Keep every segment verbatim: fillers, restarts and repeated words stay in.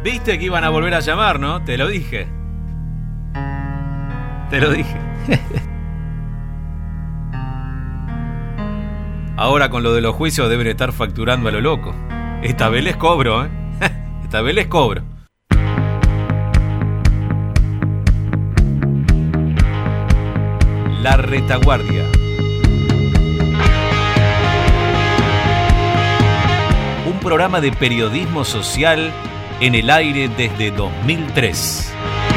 Viste que iban a volver a llamar, ¿no? Te lo dije. Te lo dije. Ahora con lo de los juicios deben estar facturando a lo loco. Esta vez les cobro, ¿eh? Esta vez les cobro. La Retaguardia. Un programa de periodismo social en el aire desde dos mil tres.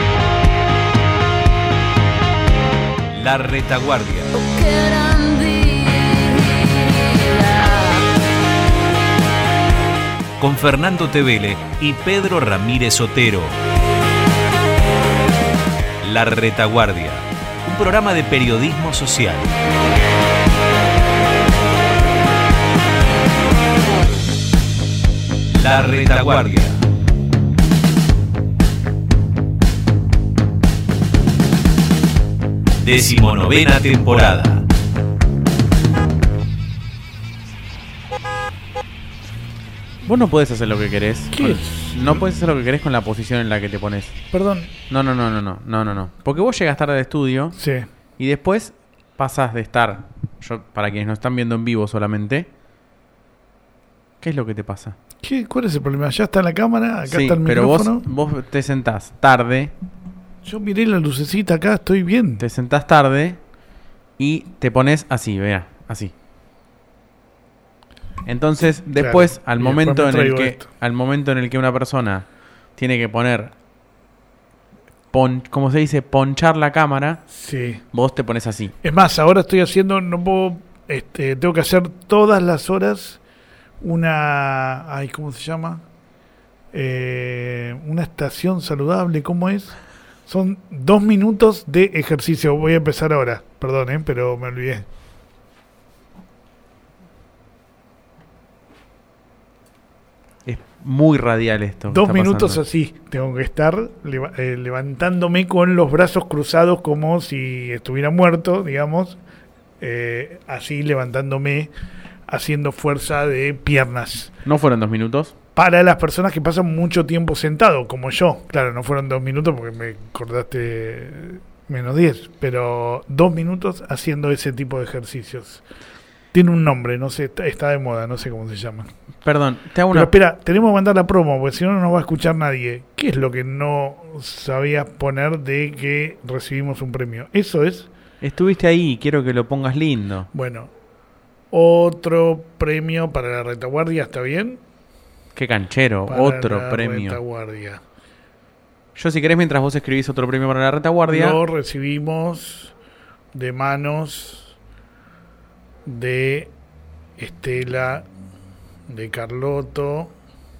La Retaguardia. Con Fernando Tevele y Pedro Ramírez Otero. La Retaguardia. Un programa de periodismo social. La Retaguardia. Decimonovena temporada. Vos no podés hacer lo que querés. ¿Qué? Con, no podés hacer lo que querés con la posición en la que te pones. Perdón. No, no, no, no, no, no, no, no. Porque vos llegas tarde al estudio. Sí. Y después pasás de estar, yo para quienes nos están viendo en vivo solamente, ¿qué es lo que te pasa? ¿Qué? ¿Cuál es el problema? Ya está la cámara, acá sí, está el pero micrófono. vos, vos te sentás tarde. Yo miré la lucecita acá, estoy bien. Te sentás tarde y te pones así, vea, así. Entonces, después, claro, al y momento después me en el traigo que esto. al momento en el que una persona tiene que poner pon, ¿cómo se dice? Ponchar la cámara, Sí. vos te pones así. Es más, ahora estoy haciendo, no puedo, este, tengo que hacer todas las horas una, ay, ¿cómo se llama? Eh, una estación saludable, ¿cómo es? Son dos minutos de ejercicio. Voy a empezar ahora, perdón, eh, pero me olvidé. Es muy radial esto. que Dos está minutos pasando. así, tengo que estar leva- eh, levantándome con los brazos cruzados como si estuviera muerto, digamos, eh, así levantándome, haciendo fuerza de piernas. ¿No fueron dos minutos? Para las personas que pasan mucho tiempo sentado, como yo. Claro, no fueron dos minutos porque me acordaste menos diez, pero dos minutos haciendo ese tipo de ejercicios. Tiene un nombre, no sé, está, está de moda, no sé cómo se llama. Perdón, te hago Pero una... espera, tenemos que mandar la promo, porque si no, no nos va a escuchar nadie. ¿Qué es lo que no sabías poner de que recibimos un premio? Eso es, Estuviste ahí, quiero que lo pongas lindo. bueno, otro premio para la retaguardia, ¿está bien? Qué canchero, Para otro la premio. retaguardia. Yo, si querés, mientras vos escribís otro premio para la retaguardia... Lo recibimos de manos de Estela, de Carlotto,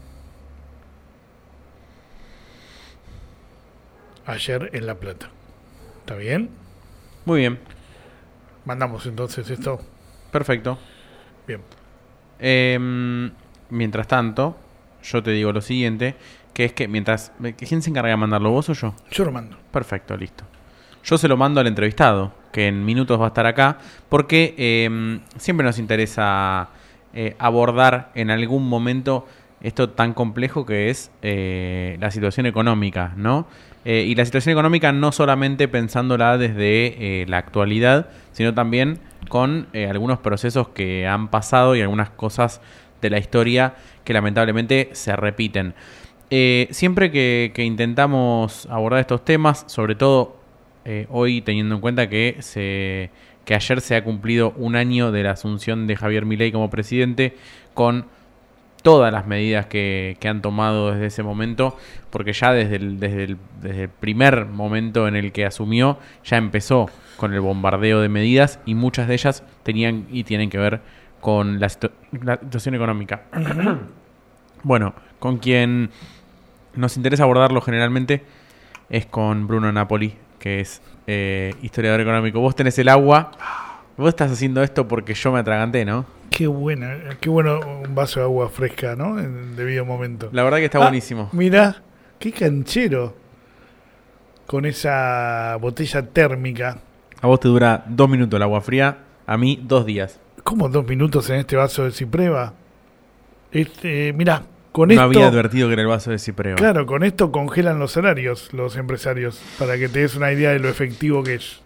ayer en La Plata. ¿Está bien? Muy bien, Mandamos entonces esto. perfecto. Bien. Eh, mientras tanto, yo te digo lo siguiente, que es que mientras... ¿Quién se encarga de mandarlo, vos o yo? Yo lo mando. Perfecto, listo. Yo se lo mando al entrevistado, que en minutos va a estar acá, porque eh, siempre nos interesa eh, abordar en algún momento esto tan complejo que es eh, la situación económica, ¿no? Eh, y la situación económica no solamente pensándola desde eh, la actualidad, sino también con eh, algunos procesos que han pasado y algunas cosas de la historia que lamentablemente se repiten. Eh, siempre que, que intentamos abordar estos temas, sobre todo eh, hoy teniendo en cuenta que, se, que ayer se ha cumplido un año de la asunción de Javier Milei como presidente, con todas las medidas que, que han tomado desde ese momento, porque ya desde el, desde, el, desde el primer momento en el que asumió, ya empezó con el bombardeo de medidas y muchas de ellas tenían y tienen que ver con la, situ- la situación económica. Bueno, con quien nos interesa abordarlo generalmente es con Bruno Napoli, que es eh, historiador económico. Vos tenés el agua, vos estás haciendo esto porque yo me atraganté, ¿no? Qué buena, qué bueno un vaso de agua fresca, ¿no? En el debido momento. La verdad que está Ah, buenísimo. Mira, qué canchero. Con esa botella térmica. A vos te dura dos minutos el agua fría, a mí dos días. ¿Cómo dos minutos en este vaso de Cipreva? Este, mirá, Con no esto, había advertido que era el vaso de cipreo. Claro, con esto congelan los salarios los empresarios, para que te des una idea de lo efectivo que es.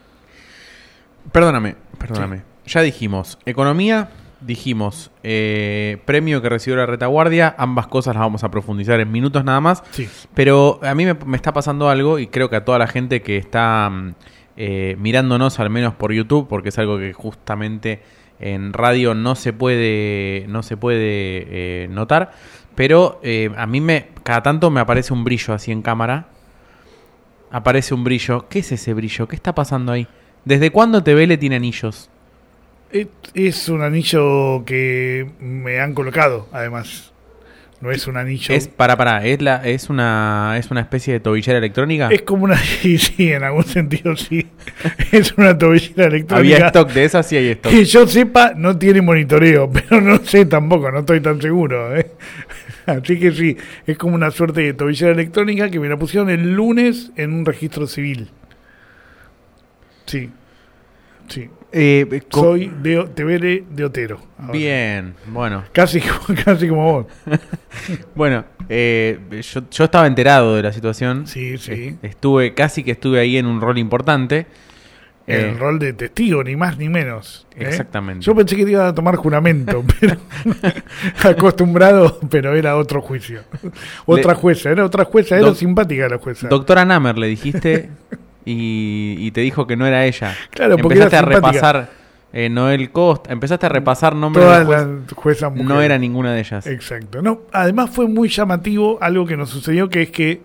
Perdóname, perdóname. Sí. Ya dijimos, economía, dijimos, eh, premio que recibió la retaguardia, ambas cosas las vamos a profundizar en minutos nada más. Sí. Pero a mí me, me está pasando algo, y creo que a toda la gente que está eh, mirándonos, al menos por YouTube, porque es algo que justamente en radio no se puede, no se puede eh, notar, pero eh, a mí me cada tanto me aparece un brillo así en cámara. Aparece un brillo. ¿Qué es ese brillo? ¿Qué está pasando ahí? ¿Desde cuándo T V L tiene anillos? Es un anillo que me han colocado, además. No es un anillo. Es para para, es la es una es una especie de tobillera electrónica. Es como una sí, sí, en algún sentido sí. Es una tobillera electrónica. Había stock de esas, sí hay stock. Que yo sepa, no tiene monitoreo, pero no sé tampoco, no estoy tan seguro, ¿eh? Así que sí, es como una suerte de tobillera electrónica que me la pusieron el lunes en un registro civil. Sí. Sí. Eh, co- Soy de T V L de Otero. Ahora. Bien, bueno. Casi, casi como vos. Bueno, eh, yo, yo estaba enterado de la situación. Sí, sí. Estuve, casi que estuve ahí en un rol importante. El Eh, rol de testigo, ni más ni menos. ¿eh? Exactamente. Yo pensé que te iba a tomar juramento, pero acostumbrado, pero era otro juicio. Otra Le- jueza, era otra jueza, era Doc- simpática la jueza. Doctora Namer le dijiste y, y te dijo que no era ella. Claro, porque empezaste era a simpática. repasar eh, Noel Costa, empezaste a repasar nombres Todas de juez. las juezas mujeres. No era ninguna de ellas. Exacto. No, además fue muy llamativo algo que nos sucedió, que es que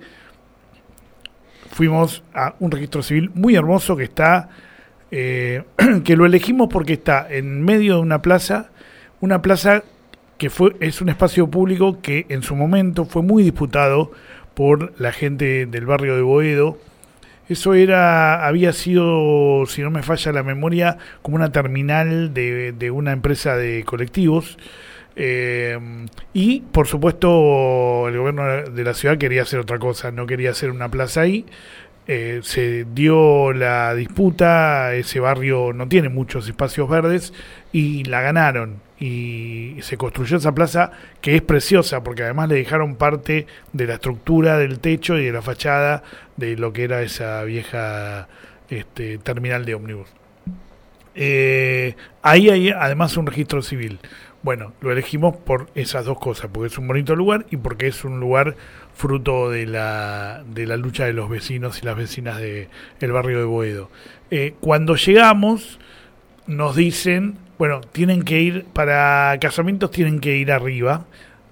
fuimos a un registro civil muy hermoso que está, eh, que lo elegimos porque está en medio de una plaza, una plaza que fue es un espacio público que en su momento fue muy disputado por la gente del barrio de Boedo. Eso era, había sido, si no me falla la memoria, como una terminal de, de una empresa de colectivos. Eh, y, por supuesto, el gobierno de la ciudad quería hacer otra cosa, no quería hacer una plaza ahí. Eh, se dio la disputa, ese barrio no tiene muchos espacios verdes, y la ganaron. Y se construyó esa plaza, que es preciosa, porque además le dejaron parte de la estructura del techo y de la fachada de lo que era esa vieja este, terminal de ómnibus. Eh, ahí hay además un registro civil. Bueno, lo elegimos por esas dos cosas, porque es un bonito lugar y porque es un lugar fruto de la, de la lucha de los vecinos y las vecinas del barrio de Boedo. Eh, cuando llegamos, nos dicen, bueno, tienen que ir, para casamientos tienen que ir arriba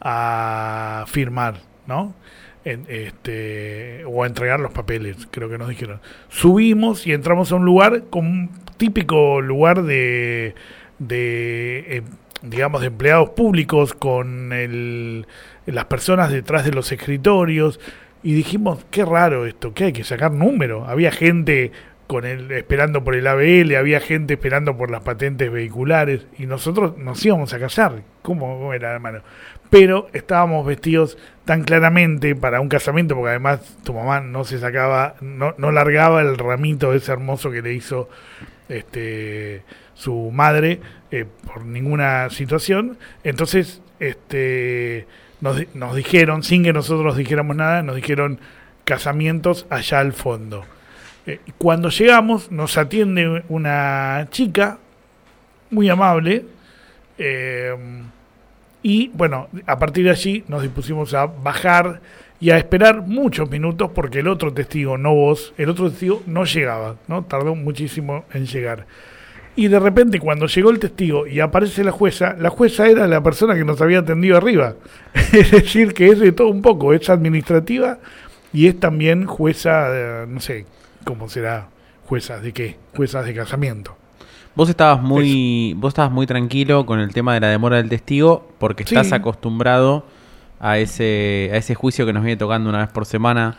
a firmar, ¿no? En, este, o a entregar los papeles, creo que nos dijeron. Subimos y entramos a un lugar, como un típico lugar de, de eh, digamos, de empleados públicos, con el, las personas detrás de los escritorios, y dijimos, qué raro esto, que hay que sacar número. Había gente con el, esperando por el A B L, había gente esperando por las patentes vehiculares, y nosotros nos íbamos a casar. ¿Cómo, cómo era, hermano? Pero estábamos vestidos tan claramente para un casamiento, porque además tu mamá no se sacaba, no, no largaba el ramito ese hermoso que le hizo este su madre eh, por ninguna situación. Entonces este nos, nos dijeron, sin que nosotros dijéramos nada, nos dijeron casamientos allá al fondo. Eh, cuando llegamos nos atiende una chica muy amable, eh, y bueno, a partir de allí nos dispusimos a bajar y a esperar muchos minutos, porque el otro testigo, no vos, el otro testigo no llegaba, ¿no? Tardó muchísimo en llegar. Y de repente, cuando llegó el testigo y aparece la jueza, la jueza era la persona que nos había atendido arriba. Es decir, que es de todo un poco, es administrativa y es también jueza, de, no sé, ¿cómo será? ¿Juezas de qué? Juezas de casamiento. Vos estabas muy, vos estabas muy tranquilo con el tema de la demora del testigo, porque estás Sí. acostumbrado a ese, a ese juicio que nos viene tocando una vez por semana.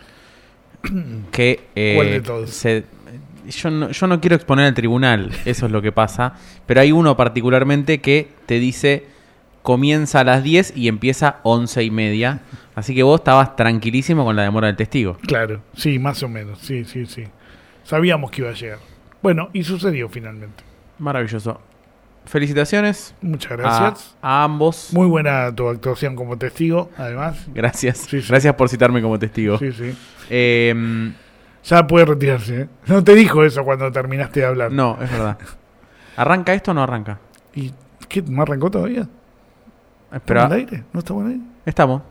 Que eh, ¿Cuál de todos? se, yo, no, yo no quiero exponer al tribunal, eso es lo que pasa, pero hay uno particularmente que te dice comienza a las diez y empieza once y media, así que vos estabas tranquilísimo con la demora del testigo. Claro, sí, más o menos, sí, sí, sí. Sabíamos que iba a llegar. Bueno, y sucedió finalmente. Maravilloso. felicitaciones. Muchas gracias. A, a ambos. Muy buena tu actuación como testigo, además. Gracias. Sí, sí. Gracias por citarme como testigo. Sí, sí. Eh, Ya puede retirarse, ¿eh? No te dijo eso cuando terminaste de hablar. no, es verdad. ¿Arranca esto o no arranca? ¿Y qué? ¿No arrancó todavía? Espera. ¿Estamos al aire? ¿No estamos al aire? Estamos.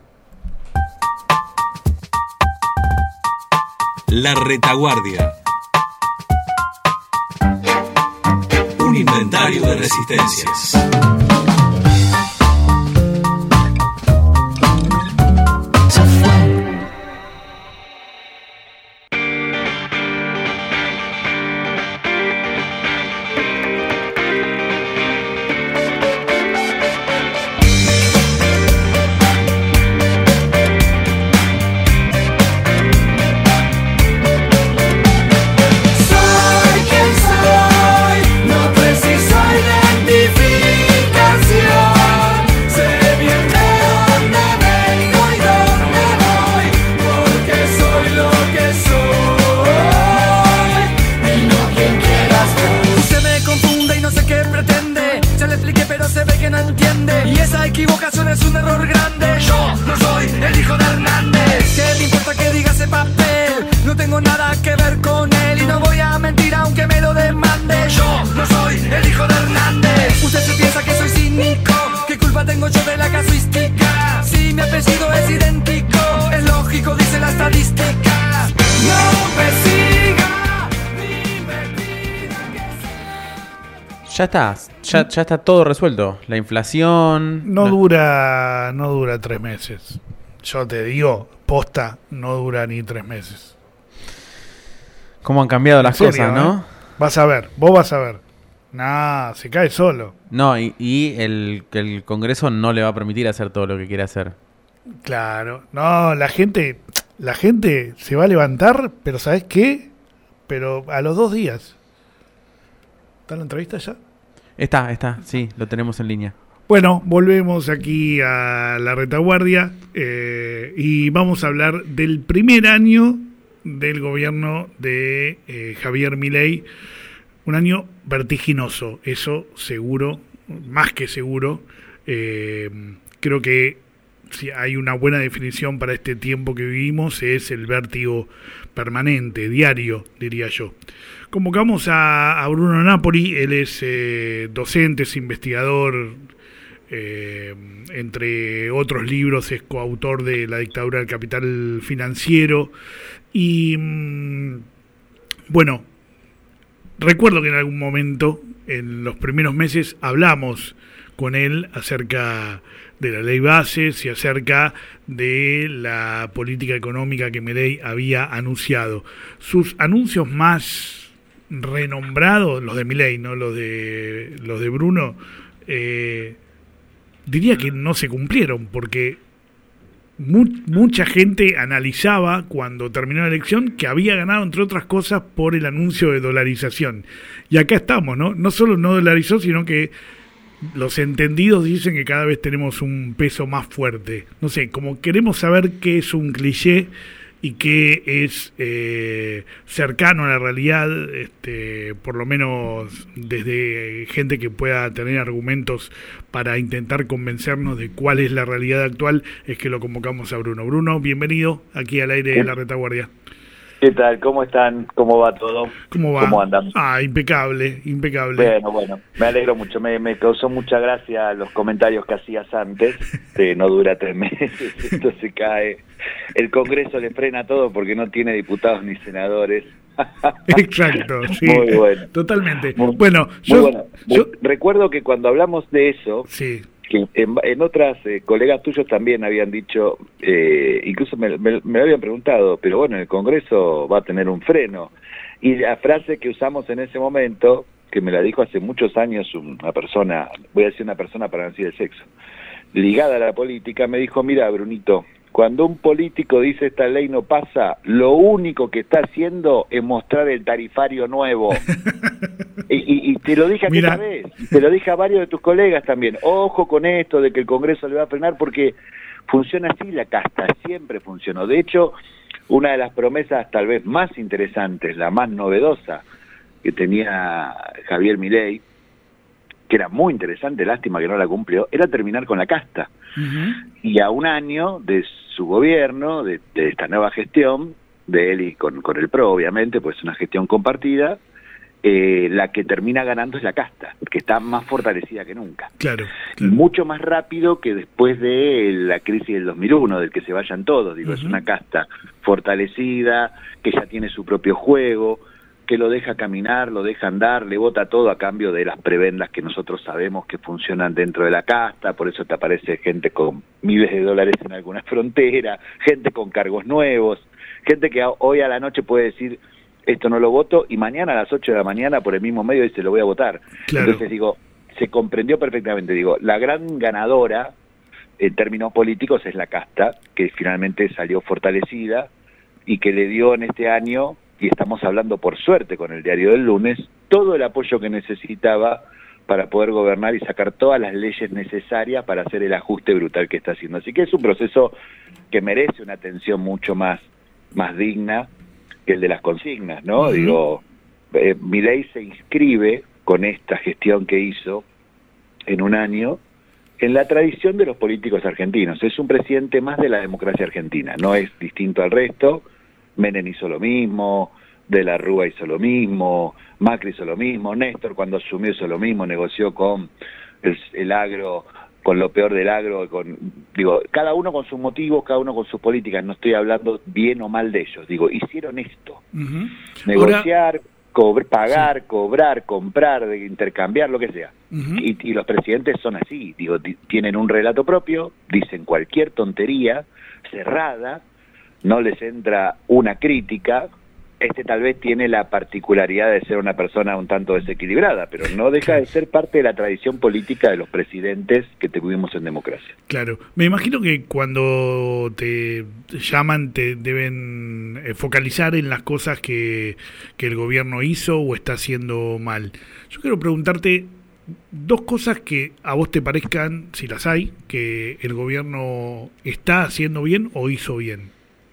La Retaguardia. Un inventario de resistencias. Ya está, ya, ya está todo resuelto. La inflación... No la- dura, no dura tres meses. Yo te digo, posta, no dura ni tres meses. ¿Cómo han cambiado las En serio, cosas, no? ¿eh? Vas a ver, vos vas a ver. Nah, se cae solo. No, y, y el, el Congreso no le va a permitir hacer todo lo que quiere hacer. Claro. No, la gente, la gente se va a levantar, pero ¿sabés qué? Pero a los dos días. ¿Está la entrevista ya? Está, está, sí, lo tenemos en línea. Bueno, volvemos aquí a la retaguardia eh, y vamos a hablar del primer año del gobierno de eh, Javier Milei. Un año vertiginoso, eso seguro, más que seguro. Eh, creo que si hay una buena definición para este tiempo que vivimos, es el vértigo permanente, diario, diría yo. Convocamos a, a Bruno Napoli, él es eh, docente, es investigador, eh, entre otros libros es coautor de La dictadura del capital financiero y mm, bueno, recuerdo que en algún momento, en los primeros meses, hablamos con él acerca de la ley bases y acerca de la política económica que Milei había anunciado. Sus anuncios más renombrados, los de Milei, no los de los de Bruno, eh, diría que no se cumplieron, porque mu mucha gente analizaba cuando terminó la elección que había ganado, entre otras cosas, por el anuncio de dolarización. Y acá estamos, ¿no? No solo no dolarizó, sino que los entendidos dicen que cada vez tenemos un peso más fuerte. No sé, como queremos saber qué es un cliché y qué es eh, cercano a la realidad, este, por lo menos desde gente que pueda tener argumentos para intentar convencernos de cuál es la realidad actual, es que lo convocamos a Bruno. Bruno, bienvenido aquí al aire de la retaguardia. ¿Qué tal? ¿Cómo están? ¿Cómo va todo? ¿Cómo va? ¿Cómo andan? Ah, impecable, impecable. Bueno, bueno, me alegro mucho. Me, me causó mucha gracia los comentarios que hacías antes. De no dura tres meses, esto se cae. El Congreso le frena todo porque no tiene diputados ni senadores. Exacto, sí. Muy bueno. Totalmente. Muy, bueno, muy yo, bueno. yo... Recuerdo que cuando hablamos de eso, sí. que en, en otras eh, colegas tuyos también habían dicho, eh, incluso me, me, me lo habían preguntado, pero bueno, el Congreso va a tener un freno. Y la frase que usamos en ese momento, que me la dijo hace muchos años una persona, voy a decir una persona para no decir el sexo, ligada a la política, me dijo, mira, Brunito, cuando un político dice esta ley no pasa, lo único que está haciendo es mostrar el tarifario nuevo. y, y, y te lo dije aquella vez, te lo dije a varios de tus colegas también. Ojo con esto de que el Congreso le va a frenar, porque funciona así la casta, siempre funcionó. De hecho, una de las promesas tal vez más interesantes, la más novedosa que tenía Javier Milei, que era muy interesante, lástima que no la cumplió, era terminar con la casta. Uh-huh. Y a un año de su gobierno, de, de esta nueva gestión, de él y con, con el P R O, obviamente, pues es una gestión compartida, eh, la que termina ganando es la casta, que está más fortalecida que nunca. Claro, claro. Mucho más rápido que después de la crisis del dos mil uno, del que se vayan todos. Digo, uh-huh. Es una casta fortalecida, que ya tiene su propio juego, que lo deja caminar, lo deja andar, le vota todo a cambio de las prebendas que nosotros sabemos que funcionan dentro de la casta. Por eso te aparece gente con miles de dólares en alguna frontera, gente con cargos nuevos, gente que hoy a la noche puede decir esto no lo voto, y mañana a las ocho de la mañana por el mismo medio dice lo voy a votar. Claro. Entonces digo, se comprendió perfectamente. Digo, la gran ganadora en términos políticos es la casta, que finalmente salió fortalecida y que le dio en este año, y estamos hablando por suerte con el diario del lunes, todo el apoyo que necesitaba para poder gobernar y sacar todas las leyes necesarias para hacer el ajuste brutal que está haciendo. Así que es un proceso que merece una atención mucho más, más digna que el de las consignas, ¿no? Uh-huh. Digo, eh, Milei se inscribe con esta gestión que hizo en un año en la tradición de los políticos argentinos. Es un presidente más de la democracia argentina, no es distinto al resto. Menem hizo lo mismo, De la Rúa hizo lo mismo, Macri hizo lo mismo, Néstor cuando asumió hizo lo mismo, negoció con el, el agro, con lo peor del agro, con digo, cada uno con sus motivos, cada uno con sus políticas, no estoy hablando bien o mal de ellos, digo, hicieron esto, uh-huh. negociar, Ahora... cobr, pagar, sí. cobrar, comprar, intercambiar, lo que sea, uh-huh. y, y los presidentes son así, digo, t- tienen un relato propio, dicen cualquier tontería, cerrada, no les entra una crítica. Este tal vez tiene la particularidad de ser una persona un tanto desequilibrada, pero no deja de ser parte de la tradición política de los presidentes que tuvimos en democracia. Claro, me imagino que cuando te llaman te deben focalizar en las cosas que, que el gobierno hizo o está haciendo mal. Yo quiero preguntarte dos cosas que a vos te parezcan, si las hay, que el gobierno está haciendo bien o hizo bien.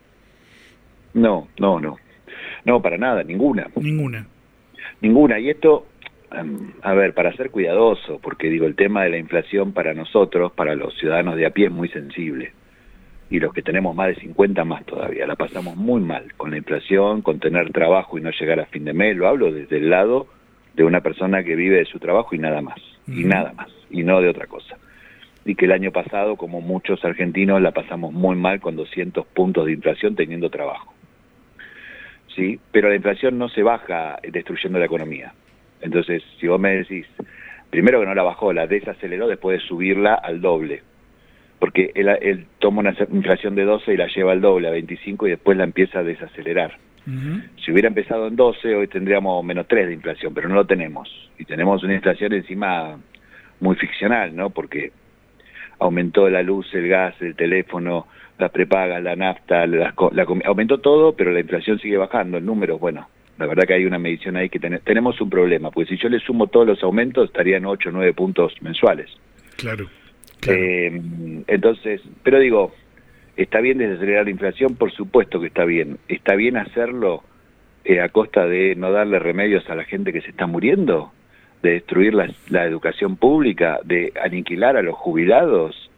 No, no, no. No, para nada, ninguna. Ninguna. Ninguna. Y esto, um, a ver, para ser cuidadoso, porque digo, el tema de la inflación para nosotros, para los ciudadanos de a pie, es muy sensible. Y los que tenemos más de cincuenta más todavía, la pasamos muy mal con la inflación, con tener trabajo y no llegar a fin de mes. Lo hablo desde el lado de una persona que vive de su trabajo y nada más. Uh-huh. Y nada más. Y no de otra cosa. Y que el año pasado, como muchos argentinos, la pasamos muy mal con doscientos puntos de inflación teniendo trabajo. ¿Sí? Pero la inflación no se baja destruyendo la economía. Entonces, si vos me decís, primero que no la bajó, la desaceleró después de subirla al doble. Porque él, él toma una inflación de doce y la lleva al doble, a veinticinco, y después la empieza a desacelerar. Uh-huh. Si hubiera empezado en doce, hoy tendríamos menos tres de inflación, pero no lo tenemos. Y tenemos una inflación encima muy ficcional, ¿no? Porque aumentó la luz, el gas, el teléfono, las prepagas, la nafta, la, la, aumentó todo, pero la inflación sigue bajando. El número, bueno, la verdad que hay una medición ahí que ten, tenemos un problema, porque si yo le sumo todos los aumentos, estarían ocho o nueve puntos mensuales. Claro, claro. Eh, entonces, pero digo, ¿está bien desacelerar la inflación? Por supuesto que está bien. ¿Está bien hacerlo eh, a costa de no darle remedios a la gente que se está muriendo? ¿De destruir la, la educación pública? ¿De aniquilar a los jubilados?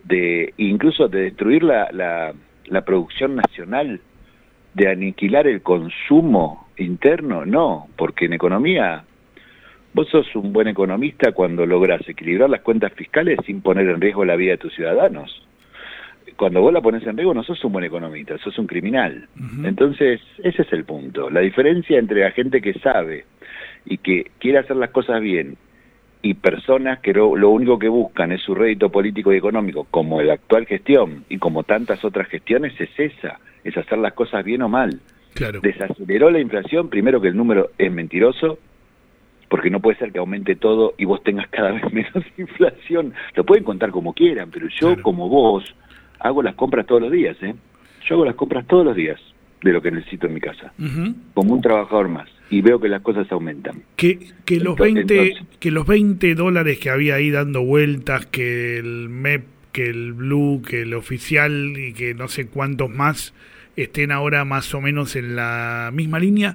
De incluso de destruir la, la, la producción nacional, de aniquilar el consumo interno. No, porque en economía vos sos un buen economista cuando lográs equilibrar las cuentas fiscales sin poner en riesgo la vida de tus ciudadanos. Cuando vos la pones en riesgo no sos un buen economista, sos un criminal. Uh-huh. Entonces ese es el punto, la diferencia entre la gente que sabe y que quiere hacer las cosas bien y personas que lo, lo único que buscan es su rédito político y económico, como la actual gestión y como tantas otras gestiones, es esa, es hacer las cosas bien o mal. Claro. Desaceleró la inflación, primero que el número es mentiroso, porque no puede ser que aumente todo y vos tengas cada vez menos inflación. Lo pueden contar como quieran, pero yo claro. como vos hago las compras todos los días, ¿eh? Yo hago las compras todos los días de lo que necesito en mi casa, uh-huh. como un trabajador más, y veo que las cosas aumentan. Que, que los veinte entonces, que los veinte dólares que había ahí dando vueltas, que el M E P, que el Blue, que el oficial y que no sé cuántos más estén ahora más o menos en la misma línea,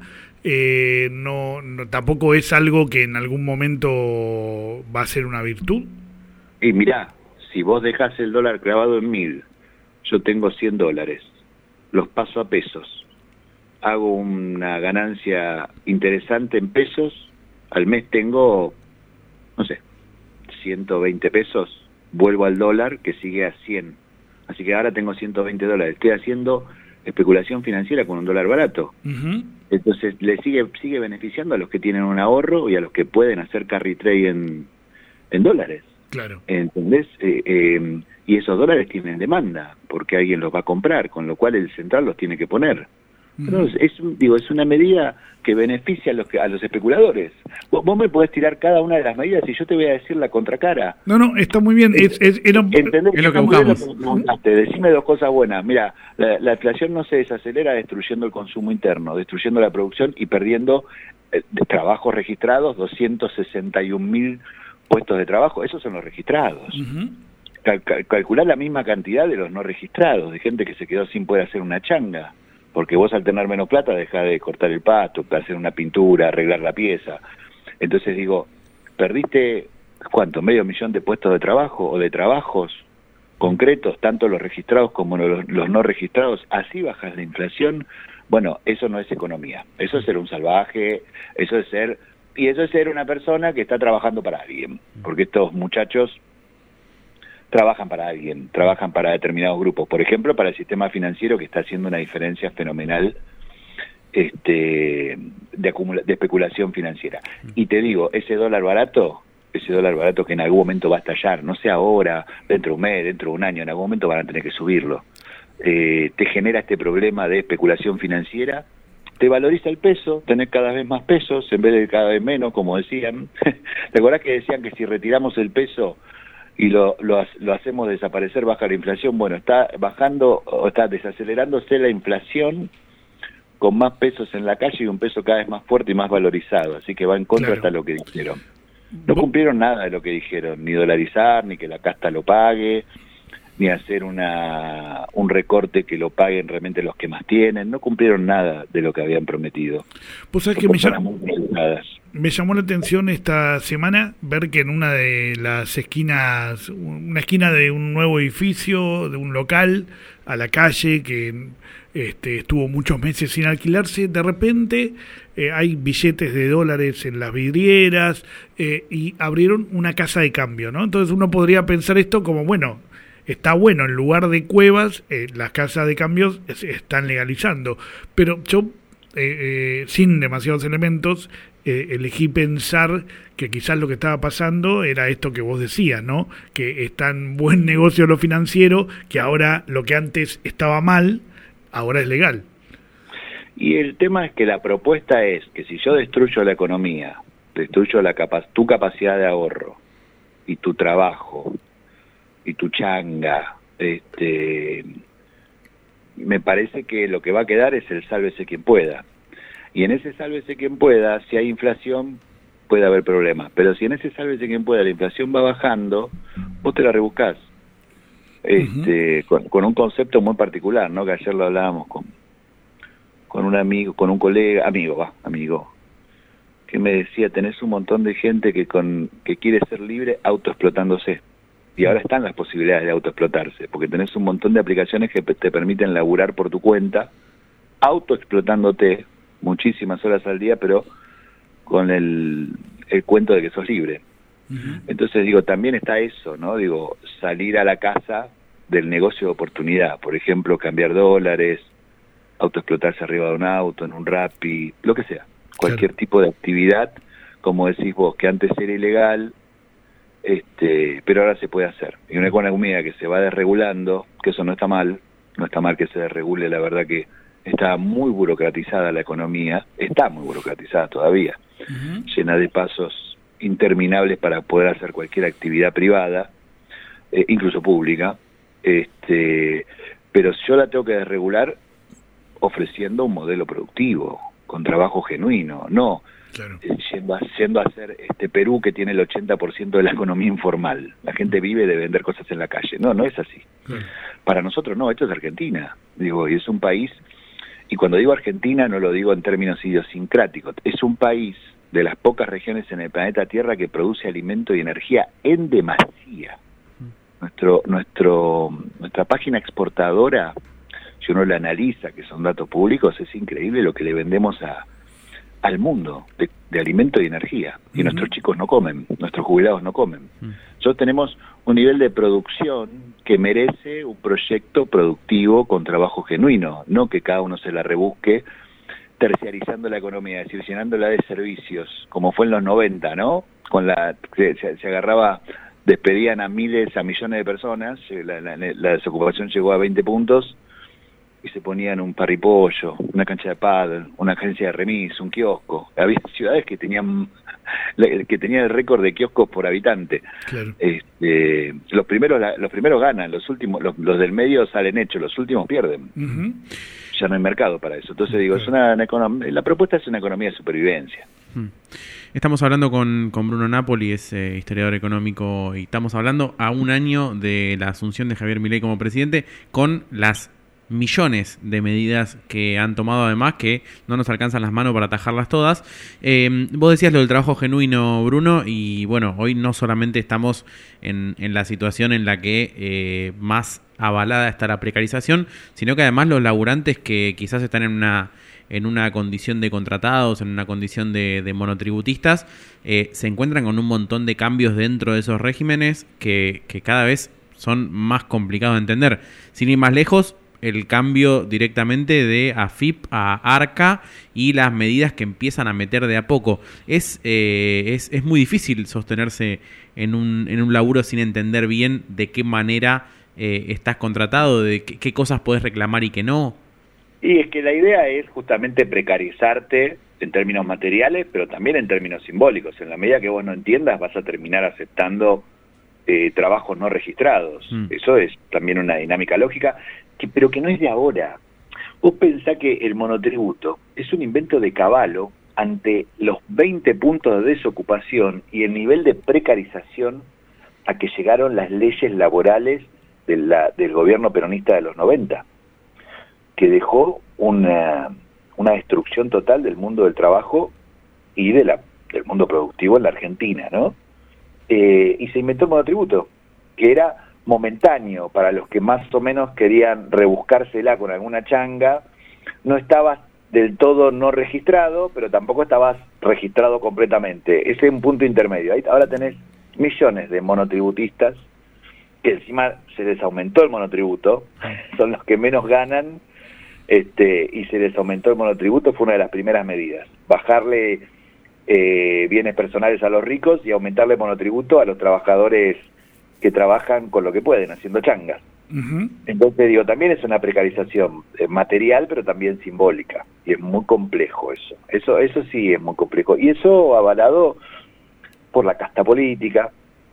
eh, no, no tampoco es algo que en algún momento va a ser una virtud. Y mirá, si vos dejás el dólar clavado en mil, yo tengo cien dólares, los paso a pesos, hago una ganancia interesante en pesos, al mes tengo, no sé, ciento veinte pesos, vuelvo al dólar que sigue a cien, así que ahora tengo ciento veinte dólares, estoy haciendo especulación financiera con un dólar barato. Uh-huh. Entonces le sigue sigue beneficiando a los que tienen un ahorro y a los que pueden hacer carry trade en, en dólares. Claro. ¿Entendés? Eh, eh, y esos dólares tienen demanda, porque alguien los va a comprar, con lo cual el central los tiene que poner. Uh-huh. Entonces, es, un- digo, es una medida que beneficia a los, que- a los especuladores. Vos, vos me podés tirar cada una de las medidas y yo te voy a decir la contracara. No, no, está muy bien. Es, es, era un- ¿Entendés? Es lo que Está muy bien buscamos. lo que me preguntaste. Decime dos cosas buenas. Mira, la, la inflación no se desacelera destruyendo el consumo interno, destruyendo la producción y perdiendo eh, de trabajos registrados, doscientos sesenta y un mil puestos de trabajo. Esos son los registrados. Ujú. Cal- cal- calcular la misma cantidad de los no registrados, de gente que se quedó sin poder hacer una changa, porque vos al tener menos plata dejás de cortar el pasto, hacer una pintura, arreglar la pieza. Entonces digo, perdiste, ¿cuánto? Medio millón de puestos de trabajo o de trabajos concretos, tanto los registrados como los, los no registrados, así bajas la inflación. Bueno, eso no es economía, eso es ser un salvaje, eso es ser, y eso es ser una persona que está trabajando para alguien, porque estos muchachos trabajan para alguien, trabajan para determinados grupos, por ejemplo para el sistema financiero que está haciendo una diferencia fenomenal este de, acumula- de especulación financiera. Y te digo, ese dólar barato, ese dólar barato que en algún momento va a estallar, no sé ahora, dentro de un mes, dentro de un año, en algún momento van a tener que subirlo, eh, te genera este problema de especulación financiera, te valoriza el peso, tenés cada vez más pesos en vez de cada vez menos, como decían. ¿Te acordás que decían que si retiramos el peso y lo, lo, ha- lo hacemos desaparecer, baja la inflación? Bueno, está bajando o está desacelerándose la inflación con más pesos en la calle y un peso cada vez más fuerte y más valorizado, así que va en contra Claro. hasta lo que dijeron. No Vos- cumplieron nada de lo que dijeron, ni dolarizar, ni que la casta lo pague, ni hacer una un recorte que lo paguen realmente los que más tienen, no cumplieron nada de lo que habían prometido. Vos sabés Son que me, personas llam- muy preocupadas. me llamó la atención esta semana ver que en una de las esquinas, una esquina de un nuevo edificio, de un local, a la calle, que este, estuvo muchos meses sin alquilarse, de repente eh, hay billetes de dólares en las vidrieras eh, y abrieron una casa de cambio, ¿no? Entonces uno podría pensar esto como, bueno, está bueno, en lugar de cuevas, eh, las casas de cambios eh, se están legalizando. Pero yo, eh, eh, sin demasiados elementos, eh, elegí pensar que quizás lo que estaba pasando era esto que vos decías, ¿no? Que es tan buen negocio lo financiero que ahora lo que antes estaba mal, ahora es legal. Y el tema es que la propuesta es que si yo destruyo la economía, destruyo la capa- tu capacidad de ahorro y tu trabajo y tu changa, este, me parece que lo que va a quedar es el sálvese quien pueda. Y en ese sálvese quien pueda, si hay inflación, puede haber problemas. Pero si en ese sálvese quien pueda la inflación va bajando, vos te la rebuscás. Este, con, con un concepto muy particular, ¿no? Que ayer lo hablábamos con, con un amigo, con un colega, amigo, va, amigo, que me decía, tenés un montón de gente que con que quiere ser libre autoexplotándose. Y ahora están las posibilidades de autoexplotarse, porque tenés un montón de aplicaciones que pe- te permiten laburar por tu cuenta, autoexplotándote muchísimas horas al día, pero con el, el cuento de que sos libre. Entonces digo, también está eso, ¿no? Digo, salir a la casa del negocio de oportunidad, por ejemplo, cambiar dólares, autoexplotarse arriba de un auto, en un Rappi, lo que sea, cualquier tipo de actividad, como decís vos, que antes era ilegal, este, pero ahora se puede hacer. Y una economía que se va desregulando, que eso no está mal, no está mal que se desregule, la verdad que está muy burocratizada la economía, está muy burocratizada todavía, Uh-huh. llena de pasos interminables para poder hacer cualquier actividad privada, eh, incluso pública, este, pero yo la tengo que desregular ofreciendo un modelo productivo, con trabajo genuino, no Claro. eh, yendo, a, yendo a hacer este Perú que tiene el ochenta por ciento de la economía informal. La gente vive de vender cosas en la calle. No, no es así. Claro. Para nosotros no, esto es Argentina, digo, y es un país y cuando digo Argentina no lo digo en términos idiosincráticos, es un país de las pocas regiones en el planeta Tierra que produce alimento y energía en demasía. Nuestro, nuestro, nuestra página exportadora, si uno la analiza, que son datos públicos, es increíble lo que le vendemos a al mundo de, de alimento y energía. Y uh-huh. nuestros chicos no comen, nuestros jubilados no comen. Uh-huh. Nosotros tenemos un nivel de producción que merece un proyecto productivo con trabajo genuino, no que cada uno se la rebusque terciarizando la economía, es decir, llenándola de servicios, como fue en los noventa, ¿no? Con la se, se agarraba, despedían a miles, a millones de personas, la, la, la desocupación llegó a veinte puntos, y se ponían un parripollo, una cancha de pádel, una agencia de remis, un kiosco. Había ciudades que tenían que tenían el récord de kioscos por habitante. Claro. Este, los primeros los primeros ganan, los últimos los, los del medio salen hechos, los últimos pierden. Uh-huh. Ya no hay mercado para eso. Entonces digo, claro. es una, una economía, la propuesta es una economía de supervivencia. Hmm. Estamos hablando con, con Bruno Napoli, es eh, historiador económico, y estamos hablando a un año de la asunción de Javier Milei como presidente, con las millones de medidas que han tomado, además, que no nos alcanzan las manos para atajarlas todas. Eh, vos decías lo del trabajo genuino, Bruno, y bueno, hoy no solamente estamos en, en la situación en la que eh, más avalada está la precarización, sino que además los laburantes que quizás están en una en una condición de contratados, en una condición de, de monotributistas, eh, se encuentran con un montón de cambios dentro de esos regímenes que, que cada vez son más complicados de entender. Sin ir más lejos, el cambio directamente de A F I P a ARCA y las medidas que empiezan a meter de a poco. Es eh, es, es muy difícil sostenerse en un, en un laburo sin entender bien de qué manera eh, estás contratado, de qué, qué cosas podés reclamar y qué no. Y es que la idea es justamente precarizarte en términos materiales, pero también en términos simbólicos. En la medida que vos no entiendas, vas a terminar aceptando eh, trabajos no registrados. Mm. Eso es también una dinámica lógica, que, pero que no es de ahora. Vos pensás que el monotributo es un invento de Cavallo ante los veinte puntos de desocupación y el nivel de precarización a que llegaron las leyes laborales de la, del gobierno peronista de los noventa, que dejó una, una destrucción total del mundo del trabajo y de la, del mundo productivo en la Argentina, ¿no? Eh, y se inventó el monotributo, que era momentáneo para los que más o menos querían rebuscársela con alguna changa. No estabas del todo no registrado, pero tampoco estabas registrado completamente. Ese es un punto intermedio. Ahí, ahora tenés millones de monotributistas, que encima se les aumentó el monotributo, son los que menos ganan, este, y se les aumentó el monotributo. Fue una de las primeras medidas, bajarle eh, bienes personales a los ricos y aumentarle el monotributo a los trabajadores que trabajan con lo que pueden, haciendo changas. Uh-huh. Entonces digo, también es una precarización eh, material, pero también simbólica, y es muy complejo eso. Eso eso sí es muy complejo, y eso avalado por la casta política,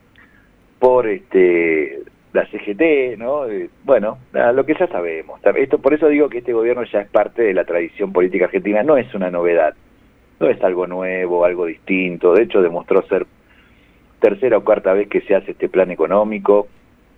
por este la C G T, ¿no? Eh, bueno, lo que ya sabemos. Esto, por eso digo que este gobierno ya es parte de la tradición política argentina, no es una novedad, no es algo nuevo, algo distinto. De hecho, demostró ser tercera o cuarta vez que se hace este plan económico,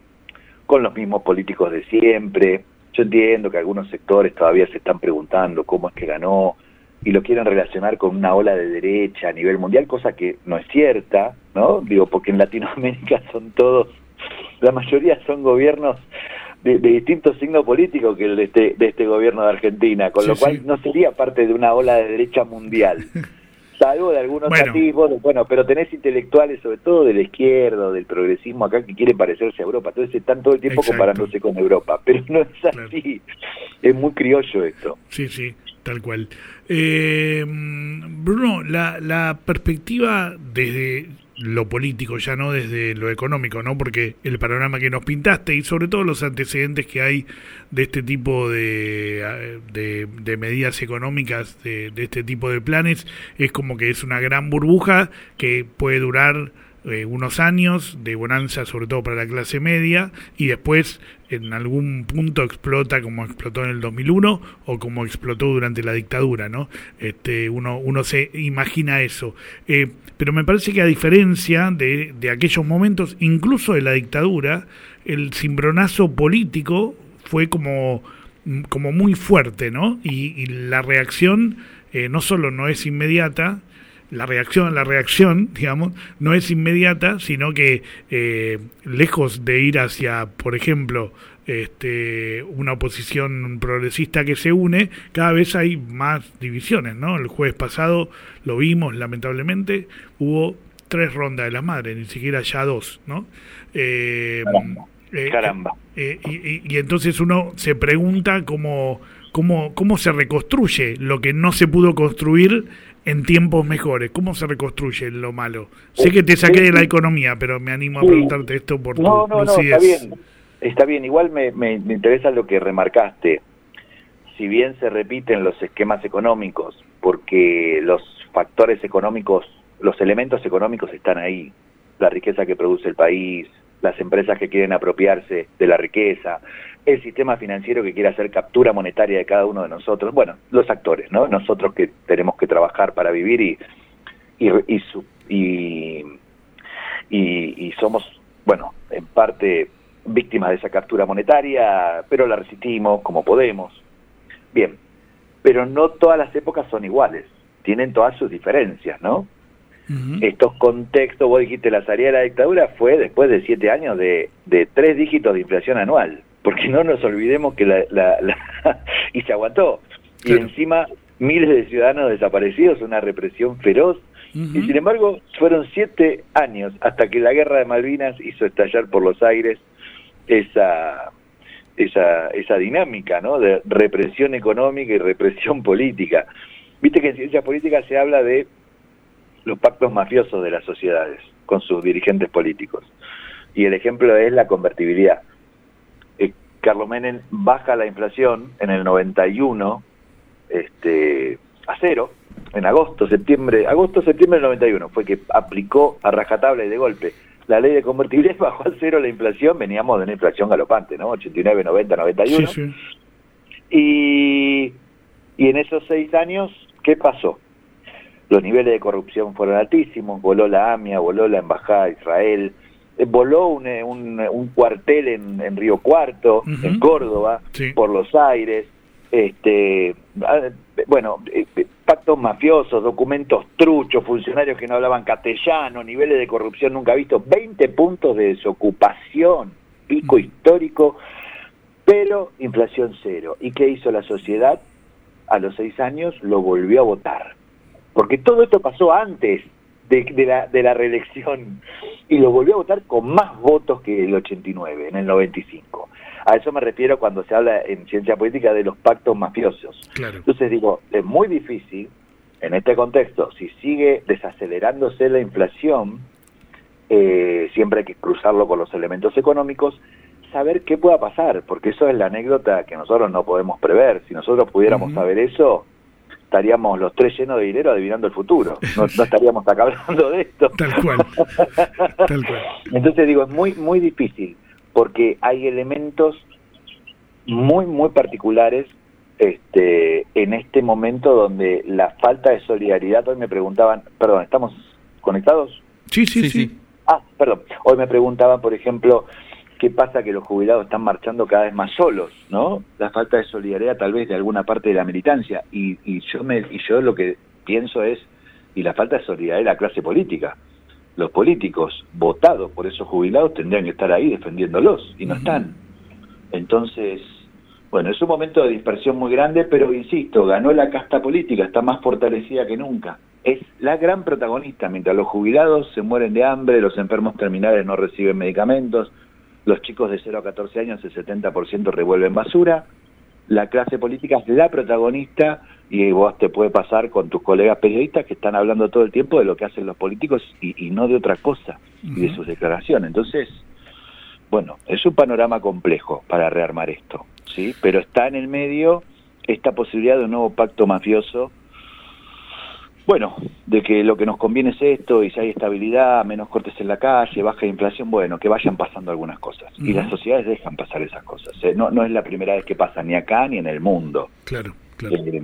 con los mismos políticos de siempre. Yo entiendo que algunos sectores todavía se están preguntando cómo es que ganó, y lo quieren relacionar con una ola de derecha a nivel mundial, cosa que no es cierta, ¿no? Digo, porque en Latinoamérica son todos, la mayoría son gobiernos de, de distintos signos políticos que el de este, de este gobierno de Argentina, con sí, lo cual sí. no sería parte de una ola de derecha mundial. Salvo de algunos bueno. atisbos, bueno, pero tenés intelectuales, sobre todo de la izquierda, del progresismo acá, que quieren parecerse a Europa. Entonces están todo el tiempo Exacto. comparándose con Europa, pero no es así. Claro. Es muy criollo esto. Sí, sí, tal cual. Eh, Bruno, la, la perspectiva desde lo político, ya no desde lo económico, ¿no? Porque el panorama que nos pintaste y sobre todo los antecedentes que hay de este tipo de, de, de medidas económicas, de, de este tipo de planes, es como que es una gran burbuja que puede durar eh, unos años de bonanza, sobre todo para la clase media, y después en algún punto explota como explotó en el dos mil uno o como explotó durante la dictadura, ¿no? Este, uno, uno se imagina eso. Eh, pero me parece que a diferencia de, de aquellos momentos, incluso de la dictadura, el cimbronazo político fue como como muy fuerte, ¿no? Y, y la reacción eh, no solo no es inmediata, la reacción, la reacción, digamos, no es inmediata, sino que eh, lejos de ir hacia, por ejemplo, este, una oposición progresista que se une, cada vez hay más divisiones, ¿no? El jueves pasado lo vimos, lamentablemente, hubo tres rondas de las madres, ni siquiera ya dos, ¿no? Eh, Caramba. Eh, Caramba. Eh, y, y, y entonces uno se pregunta cómo, cómo, cómo se reconstruye lo que no se pudo construir en tiempos mejores. ¿Cómo se reconstruye lo malo? Sé que te saqué de la economía, pero me animo a preguntarte esto por no, tu no, no, está bien. Está bien. Igual me, me, me interesa lo que remarcaste. Si bien se repiten los esquemas económicos, porque los factores económicos, los elementos económicos están ahí. La riqueza que produce el país, las empresas que quieren apropiarse de la riqueza, el sistema financiero que quiere hacer captura monetaria de cada uno de nosotros, bueno, los actores, ¿no? Nosotros que tenemos que trabajar para vivir y y y, su, y, y, y somos, bueno, en parte víctimas de esa captura monetaria, pero la resistimos como podemos. Bien, pero no todas las épocas son iguales, tienen todas sus diferencias, ¿no? Uh-huh. Estos contextos, vos dijiste, la salida de la dictadura fue después de siete años de, de tres dígitos de inflación anual, porque no nos olvidemos que la... la, la y se aguantó, claro. Y encima miles de ciudadanos desaparecidos, una represión feroz, uh-huh. Y sin embargo fueron siete años hasta que la guerra de Malvinas hizo estallar por los aires esa... esa esa dinámica, ¿no? De represión económica y represión política. Viste que en ciencia política se habla de los pactos mafiosos de las sociedades con sus dirigentes políticos. Y el ejemplo es la convertibilidad. Eh, Carlos Menem baja la inflación en el noventa y uno este, a cero, en agosto, septiembre, agosto, septiembre del noventa y uno, fue que aplicó a rajatabla y de golpe la ley de convertibilidad, bajó a cero la inflación, veníamos de una inflación galopante, ¿no? ochenta y nueve, noventa, noventa y uno. Sí, sí. Y, y en esos seis años, ¿qué pasó? Los niveles de corrupción fueron altísimos, voló la AMIA, voló la Embajada de Israel, eh, voló un, un, un cuartel en, en Río Cuarto, uh-huh. En Córdoba, sí. Por los aires, este, bueno, eh, pactos mafiosos, documentos truchos, funcionarios que no hablaban castellano, niveles de corrupción nunca vistos, veinte puntos de desocupación, pico uh-huh. histórico, pero inflación cero. ¿Y qué hizo la sociedad? A los seis años lo volvió a votar. Porque todo esto pasó antes de, de, la, de la reelección y lo volvió a votar con más votos que el ochenta y nueve, en el noventa y cinco. A eso me refiero cuando se habla en ciencia política de los pactos mafiosos. Claro. Entonces digo, es muy difícil en este contexto, si sigue desacelerándose la inflación, eh, siempre hay que cruzarlo con los elementos económicos, saber qué pueda pasar, porque eso es la anécdota que nosotros no podemos prever. Si nosotros pudiéramos uh-huh. saber eso, estaríamos los tres llenos de dinero adivinando el futuro. No, no estaríamos acá hablando de esto. Tal cual. Tal cual. Entonces digo, es muy muy difícil, porque hay elementos muy, muy particulares este, en este momento donde la falta de solidaridad, hoy me preguntaban, perdón, ¿estamos conectados? Sí, sí, sí. sí. Ah, perdón, hoy me preguntaban, por ejemplo, ¿qué pasa que los jubilados están marchando cada vez más solos, ¿no? La falta de solidaridad tal vez de alguna parte de la militancia. Y, y yo me y yo lo que pienso es, y la falta de solidaridad de la clase política. Los políticos votados por esos jubilados tendrían que estar ahí defendiéndolos, y no uh-huh. están. Entonces, bueno, es un momento de dispersión muy grande, pero insisto, ganó la casta política, está más fortalecida que nunca. Es la gran protagonista, mientras los jubilados se mueren de hambre, los enfermos terminales no reciben medicamentos, los chicos de cero a catorce años el setenta por ciento revuelven basura, la clase política es la protagonista, y vos te puede pasar con tus colegas periodistas que están hablando todo el tiempo de lo que hacen los políticos y, y no de otra cosa, uh-huh. y de sus declaraciones. Entonces, bueno, es un panorama complejo para rearmar esto, ¿sí? Pero está en el medio esta posibilidad de un nuevo pacto mafioso. Bueno, de que lo que nos conviene es esto, y si hay estabilidad, menos cortes en la calle, baja inflación, bueno, que vayan pasando algunas cosas. Uh-huh. Y las sociedades dejan pasar esas cosas. ¿eh? No, no es la primera vez que pasa, ni acá ni en el mundo. Claro, claro. Eh,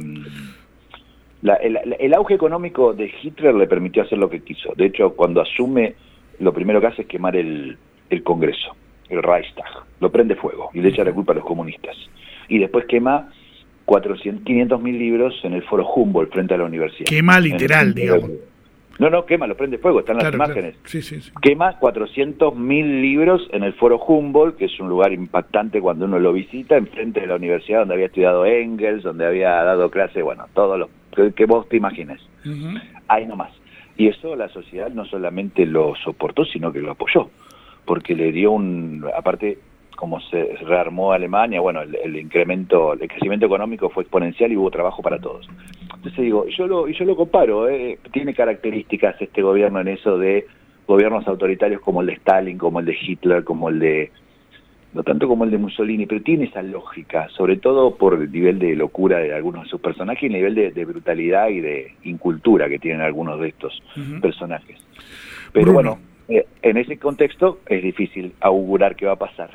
la, el, el auge económico de Hitler le permitió hacer lo que quiso. De hecho, cuando asume, lo primero que hace es quemar el, el Congreso, el Reichstag. Lo prende fuego y le echa la culpa a los comunistas. y después quema cuatrocientos, quinientos mil libros en el foro Humboldt frente a la universidad. Quema literal, el, digamos. No, no, quema, lo prende fuego, están Claro, las imágenes. claro. Sí, sí, sí. Quema cuatrocientos mil libros en el foro Humboldt, que es un lugar impactante cuando uno lo visita, enfrente de la universidad donde había estudiado Engels, donde había dado clase, bueno, todo lo que, que vos te imagines. Uh-huh. Ahí nomás. Y eso la sociedad no solamente lo soportó, sino que lo apoyó, porque le dio un, aparte, como se rearmó Alemania, bueno, el, el incremento, el crecimiento económico fue exponencial y hubo trabajo para todos. Entonces digo, yo lo, yo lo comparo, ¿eh? Tiene características este gobierno en eso de gobiernos autoritarios como el de Stalin, como el de Hitler, como el de, no tanto como el de Mussolini, pero tiene esa lógica, sobre todo por el nivel de locura de algunos de sus personajes y el nivel de, de brutalidad y de incultura que tienen algunos de estos uh-huh. personajes. Pero Bruno. bueno, eh, en ese contexto es difícil augurar qué va a pasar.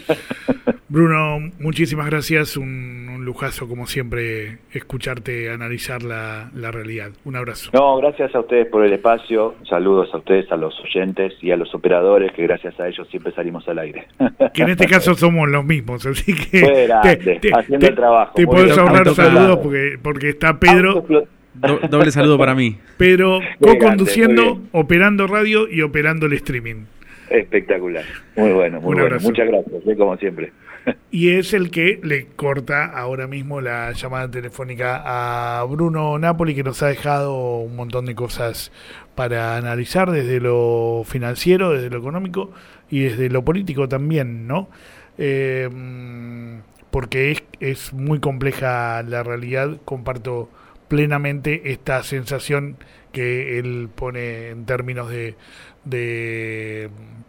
Bruno, muchísimas gracias, un, un lujazo como siempre escucharte analizar la, la realidad. Un abrazo. No, gracias a ustedes por el espacio, saludos a ustedes, a los oyentes y a los operadores, que gracias a ellos siempre salimos al aire. Que en este caso somos los mismos, así que Fue grande, te, te, haciendo te, el trabajo. te podés bien. ahorrar Autoflotado. saludos porque, porque está Pedro, Do- doble saludo para mí. Pedro Qué co-conduciendo, grande, muy bien. operando radio y operando el streaming. Espectacular, muy bueno, muy Un bueno. abrazo. Muchas gracias, ¿eh? Como siempre. Y es el que le corta ahora mismo la llamada telefónica a Bruno Napoli, que nos ha dejado un montón de cosas para analizar desde lo financiero, desde lo económico y desde lo político también, ¿no? Eh, porque es, es muy compleja la realidad, comparto plenamente esta sensación que él pone en términos de de,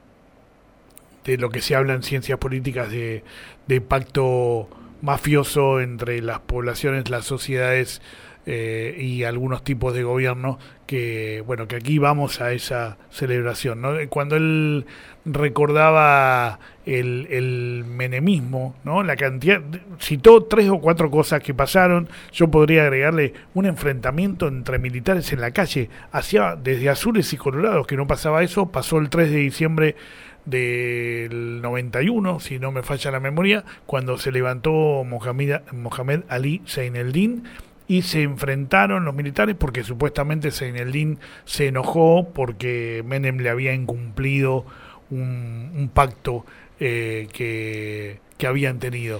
de lo que se habla en ciencias políticas de, de pacto mafioso entre las poblaciones, las sociedades eh, y algunos tipos de gobierno, que bueno, que aquí vamos a esa celebración, ¿no? Cuando él recordaba el, el menemismo, ¿no? La cantidad, citó tres o cuatro cosas que pasaron. Yo podría agregarle un enfrentamiento entre militares en la calle, hacia desde azules y colorados, que no pasaba eso. Pasó el tres de diciembre del noventa y uno, si no me falla la memoria, cuando se levantó Mohamed, Mohamed Ali Zaineldin y se enfrentaron los militares porque supuestamente Zaineldin se enojó porque Menem le había incumplido un, un pacto eh, que, que habían tenido.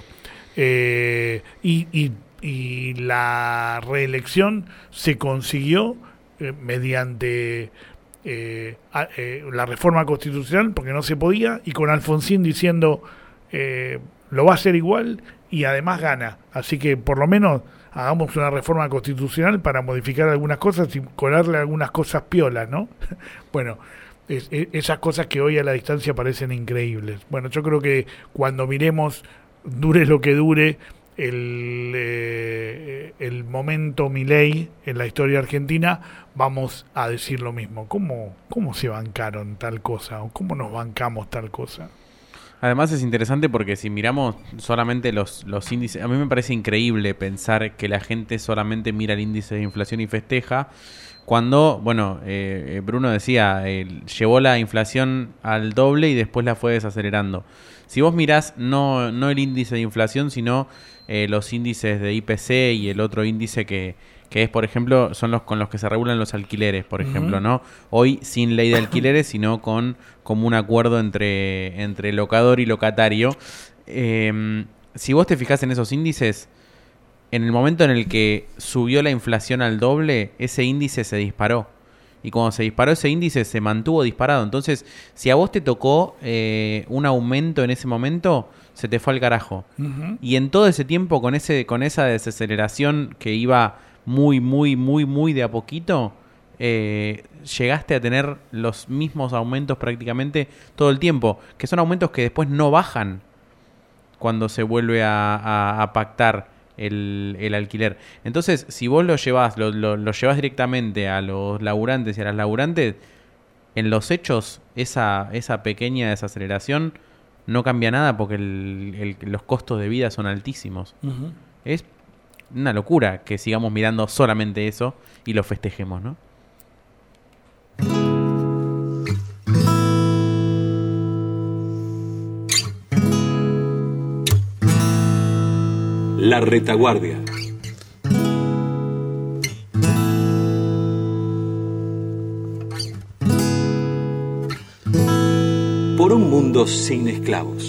Eh, y, y, y la reelección se consiguió eh, mediante eh, a, eh, la reforma constitucional, porque no se podía, y con Alfonsín diciendo eh, lo va a hacer igual y además gana. Así que por lo menos hagamos una reforma constitucional para modificar algunas cosas y colarle algunas cosas piolas, ¿no? Bueno, es, es, esas cosas que hoy a la distancia parecen increíbles. Bueno, yo creo que cuando miremos, dure lo que dure, el, eh, el momento Milei en la historia argentina, vamos a decir lo mismo. ¿Cómo, cómo se bancaron tal cosa? ¿O cómo nos bancamos tal cosa? Además es interesante porque si miramos solamente los, los índices, a mí me parece increíble pensar que la gente solamente mira el índice de inflación y festeja, cuando, bueno, eh, Bruno decía, eh, llevó la inflación al doble y después la fue desacelerando. Si vos mirás no, no el índice de inflación, sino eh, los índices de I P C y el otro índice que, que es, por ejemplo, son los con los que se regulan los alquileres, por uh-huh. ejemplo, ¿no? Hoy sin ley de alquileres, sino con como un acuerdo entre, entre locador y locatario. Eh, si vos te fijás en esos índices, en el momento en el que subió la inflación al doble, ese índice se disparó. Y cuando se disparó ese índice, se mantuvo disparado. Entonces, si a vos te tocó eh, un aumento en ese momento, se te fue al carajo. Uh-huh. Y en todo ese tiempo, con ese con esa desaceleración que iba muy, muy, muy, muy de a poquito, eh, llegaste a tener los mismos aumentos prácticamente todo el tiempo. Que son aumentos que después no bajan cuando se vuelve a, a, a pactar El, el alquiler. Entonces, si vos lo llevás, lo, lo, lo llevás directamente a los laburantes y a las laburantes, en los hechos, esa, esa pequeña desaceleración no cambia nada porque el, el, los costos de vida son altísimos. Uh-huh. Es una locura que sigamos mirando solamente eso y lo festejemos, ¿no? La Retaguardia. Por un mundo sin esclavos.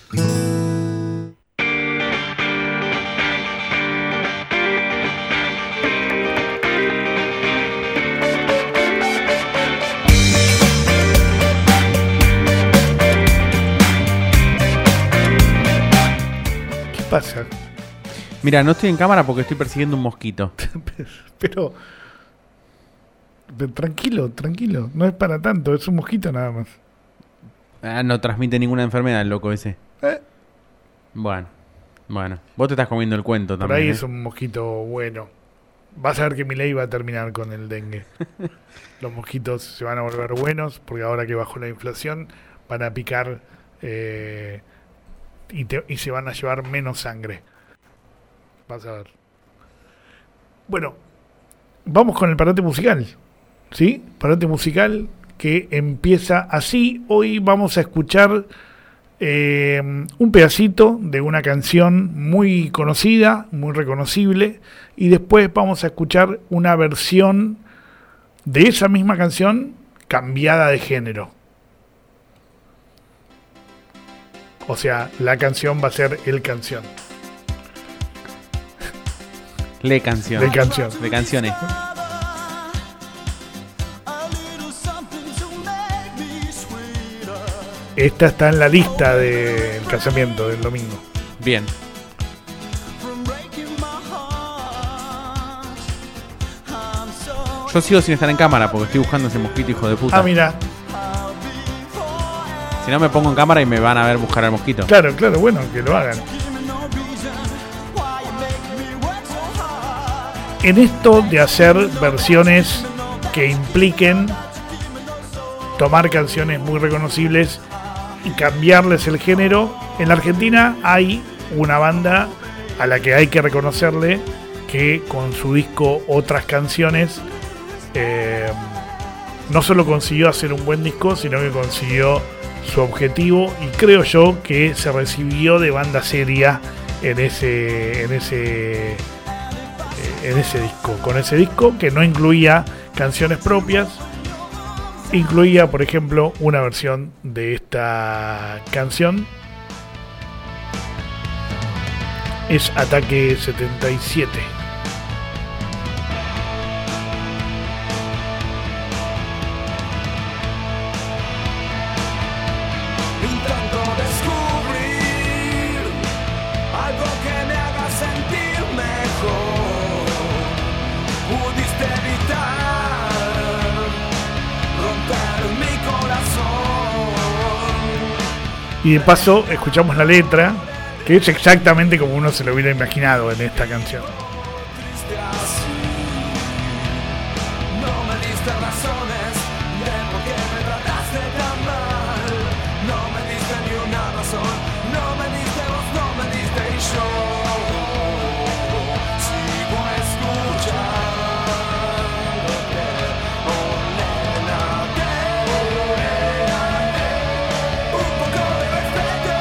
¿Qué pasa? Mira, no estoy en cámara porque estoy persiguiendo un mosquito. Pero, pero tranquilo, tranquilo. No es para tanto, es un mosquito nada más. Ah, no transmite ninguna enfermedad el loco ese. Eh, Bueno, bueno. Vos te estás comiendo el cuento por también. ahí ¿eh? es un mosquito bueno. Vas a ver que Milei va a terminar con el dengue. Los mosquitos se van a volver buenos porque ahora que bajó la inflación van a picar eh, y, te- y se van a llevar menos sangre. Vas a ver. Bueno, vamos con el parate musical. ¿Sí? Parate musical que empieza así. Hoy vamos a escuchar eh, un pedacito de una canción muy conocida, muy reconocible, y después vamos a escuchar una versión de esa misma canción cambiada de género. O sea, la canción va a ser el canción. Le canción. De canción. De canciones. Esta está en la lista del casamiento del domingo. Bien. Yo sigo sin estar en cámara porque estoy buscando ese mosquito, hijo de puta. Ah, mira. Si no me pongo en cámara y me van a ver buscar al mosquito. Claro, claro, bueno, que lo hagan. En esto de hacer versiones que impliquen tomar canciones muy reconocibles y cambiarles el género, en la Argentina hay una banda a la que hay que reconocerle que con su disco Otras Canciones eh, no solo consiguió hacer un buen disco, sino que consiguió su objetivo, y creo yo que se recibió de banda seria en ese en ese en ese disco, con ese disco que no incluía canciones propias, incluía por ejemplo una versión de esta canción. Es Ataque setenta y siete. Intento descubrir algo que me haga sentir mejor. Pudiste evitar romper mi corazón. Y de paso escuchamos la letra, que es exactamente como uno se lo hubiera imaginado en esta canción. Triste así. No me diste razones de por qué me trataste tan mal. No me diste ni una razón. No me diste vos, no me diste y yo sigo escuchándote. Oh, nena, un poco de respeto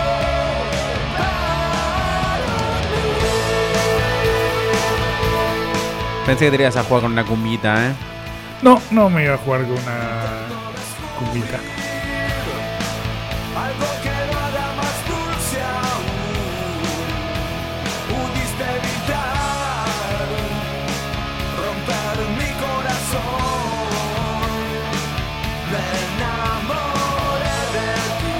Pensé que te ibas a jugar con una cumbita, ¿eh? No, no me iba a jugar con una cumbita. algo que lo haga más dulce aún. Pudiste evitar romper mi corazón. Me enamoré de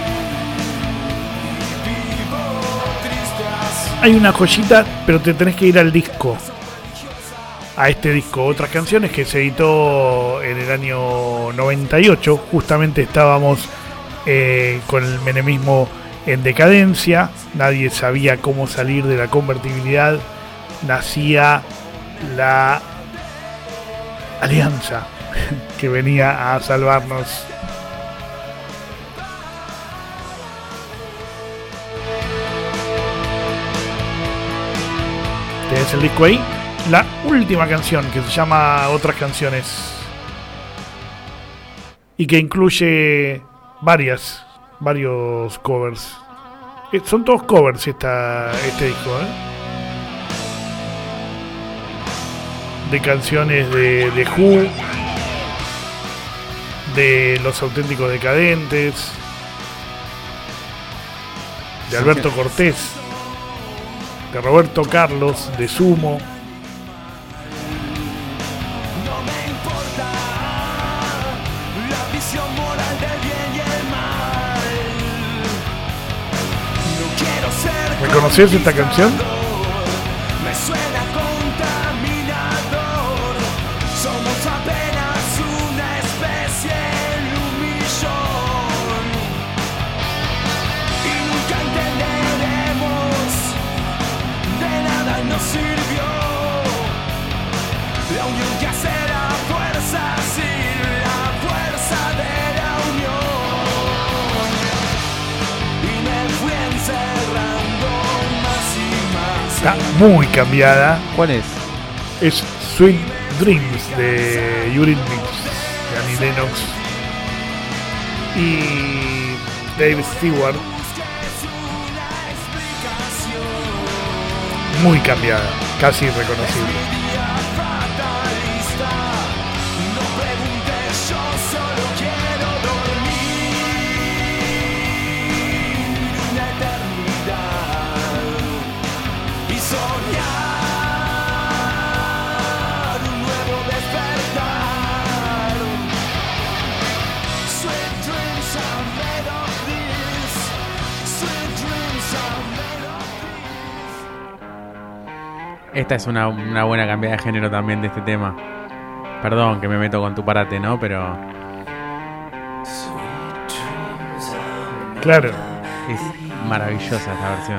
ti. Vivo triste así. Hay una joyita, pero te tenés que ir al disco. A este disco, Otras Canciones, que se editó en el año noventa y ocho. Justamente estábamos eh, con el menemismo en decadencia. Nadie sabía cómo salir de la convertibilidad. Nacía la Alianza que venía a salvarnos. ¿Tenés el disco ahí? La última canción, que se llama Otras Canciones, y que incluye varias, varios covers. Eh, son todos covers esta, este disco, ¿eh? de canciones de, de Who, de Los Auténticos Decadentes, de Alberto Cortés, de Roberto Carlos, de Sumo. No me importa la visión moral del bien y el mal. No quiero ser ¿Reconoces esta canción? me suena contaminador. Somos apenas una especie en un millón y nunca entenderemos. De nada nos sirvió la unión que hace la fuerza, sí, la fuerza de la unión. Y me fui encerrando más y más. Está muy cambiada. ¿Cuál es? Es Sweet Dreams de Eurythmics, de Annie Lennox y Dave Stewart. Muy cambiada, casi irreconocible. Fatalista, no preguntes, yo solo quiero dormir una eternidad y soñar un nuevo despertar. Sweet dreams are made of this. Sweet dreams are made of Esta es una, una buena cambiada de género también de este tema. Perdón que me meto con tu parate, ¿no? Pero Claro, es maravillosa esta versión.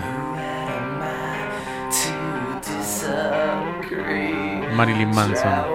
Marilyn Manson.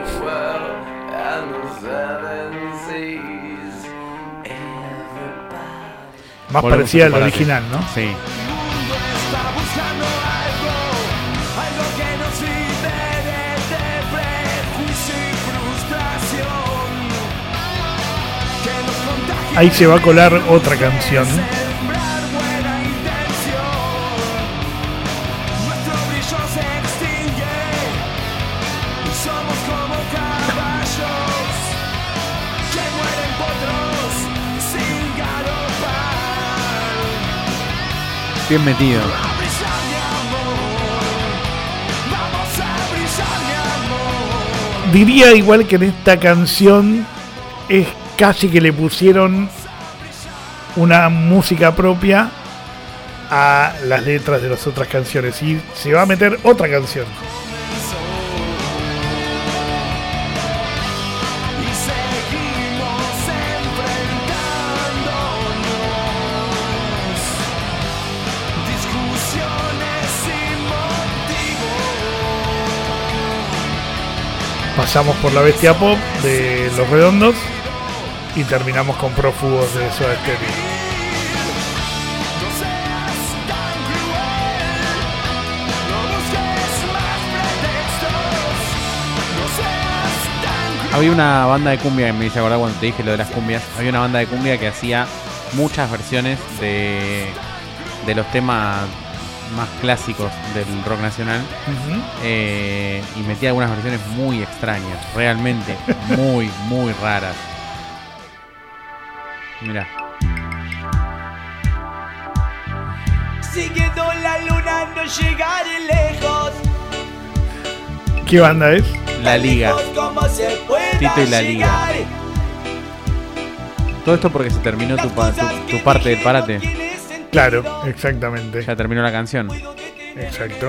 más Volvemos parecida a al tu parate. original, ¿no? Sí. está buscando algo, algo que nos libere de prejuicio y frustración, que nos contagie Ahí se va a colar otra canción. sembrar buena intención. Nuestro brillo se extingue y somos como caballos que mueren potros sin galopar. Bien metido. A brillar, mi amor. Vamos a brillar, mi amor. Diría igual que en esta canción es casi que le pusieron una música propia a las letras de las otras canciones y se va a meter otra canción. Y seguimos enfrentándonos. Discusiones sin motivo. Pasamos por La Bestia Pop de Los Redondos y terminamos con Prófugos de Soda Stereo. No seas tan cruel. No busques más pretextos. No seas tan cruel. Había una banda de cumbia que me hice acordar cuando te dije lo de las cumbias. Había una banda de cumbia que hacía muchas versiones de, de los temas más clásicos del rock nacional. Ujú. Eh, y metía algunas versiones muy extrañas, realmente muy, muy raras. Mirá, Siguiendo la luna no llegaré lejos. ¿Qué banda es? La Liga. Lejos como se pueda Tito y La Liga. llegar. Todo esto porque se terminó tu, pa- tu, tu parte del parate. Claro, exactamente. Ya terminó la canción. Exacto.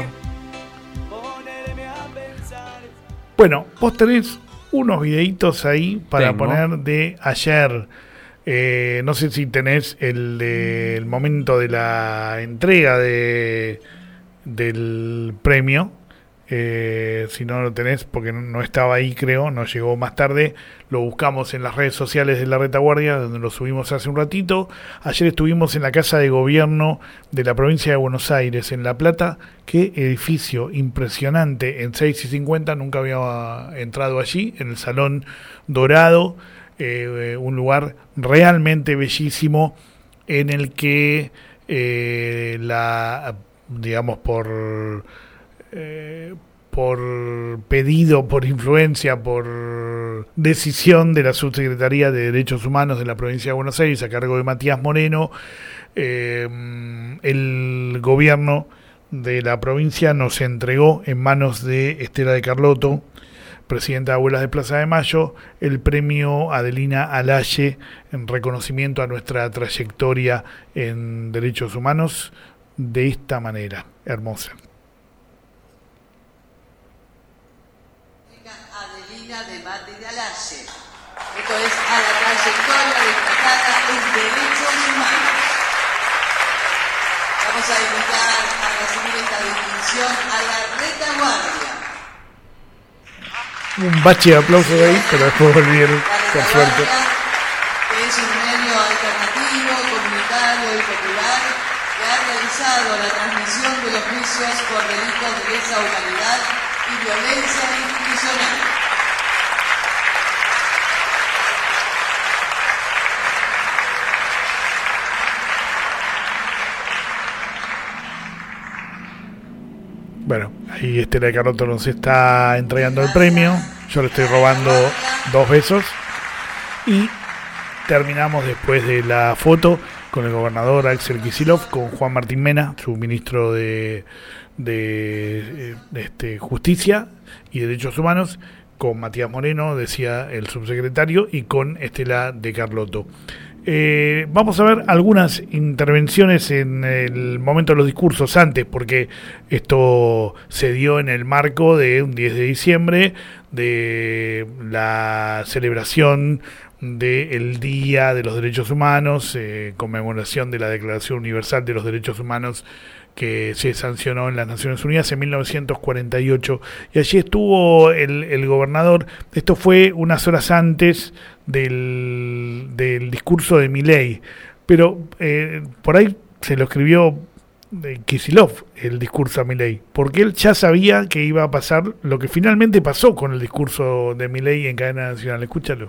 Bueno, vos tenés unos videitos ahí para Tengo. poner de ayer. Eh, no sé si tenés el del momento de la entrega de del premio. Eh, si no lo tenés, porque no, no estaba ahí, creo, no llegó más tarde. Lo buscamos en las redes sociales de La Retaguardia, donde lo subimos hace un ratito. Ayer estuvimos en la Casa de Gobierno de la provincia de Buenos Aires, en La Plata. Qué edificio impresionante, en seis y cincuenta, nunca había entrado allí, en el Salón Dorado. Eh, un lugar realmente bellísimo, en el que eh, la, digamos, por... Eh, por pedido, por influencia, por decisión de la Subsecretaría de Derechos Humanos de la Provincia de Buenos Aires, a cargo de Matías Moreno, eh, el gobierno de la provincia nos entregó en manos de Estela de Carlotto, presidenta de Abuelas de Plaza de Mayo, el premio Adelina Alaye en reconocimiento a nuestra trayectoria en derechos humanos de esta manera hermosa. Adelina de Mate de Alaye. Esto es a la trayectoria destacada en derechos humanos. Vamos a invitar a recibir esta distinción a la retaguardia. Un bache de aplausos ahí, pero después volvieron, por suerte. Que es un medio alternativo, comunitario y popular que ha realizado la transmisión de los juicios por delitos de lesa humanidad y violencia institucional. Bueno, ahí Estela de Carlotto nos está entregando el premio. Yo le estoy robando dos besos. Y terminamos después de la foto con el gobernador Axel Kicillof, con Juan Martín Mena, su ministro de, de, de este, Justicia y Derechos Humanos, con Matías Moreno, decía el subsecretario, y con Estela de Carlotto. Eh, vamos a ver algunas intervenciones en el momento de los discursos antes, porque esto se dio en el marco de un diez de diciembre, de la celebración del Día de los Derechos Humanos, eh, conmemoración de la Declaración Universal de los Derechos Humanos que se sancionó en las Naciones Unidas en mil novecientos cuarenta y ocho, y allí estuvo el, el gobernador. Esto fue unas horas antes del, del discurso de Milei, pero eh, por ahí se lo escribió eh, Kicillof el discurso a Milei, porque él ya sabía que iba a pasar lo que finalmente pasó con el discurso de Milei en cadena nacional. Escúchalo.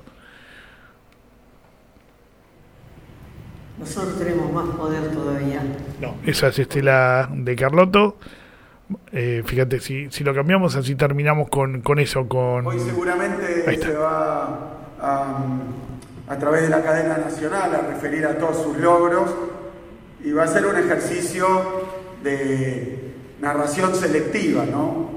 Nosotros tenemos más poder todavía. No, esa es Estela de Carlotto. Eh, fíjate, si, si lo cambiamos así terminamos con, con eso. Con... Hoy seguramente se va a, a través de la cadena nacional a referir a todos sus logros y va a ser un ejercicio de narración selectiva, ¿no?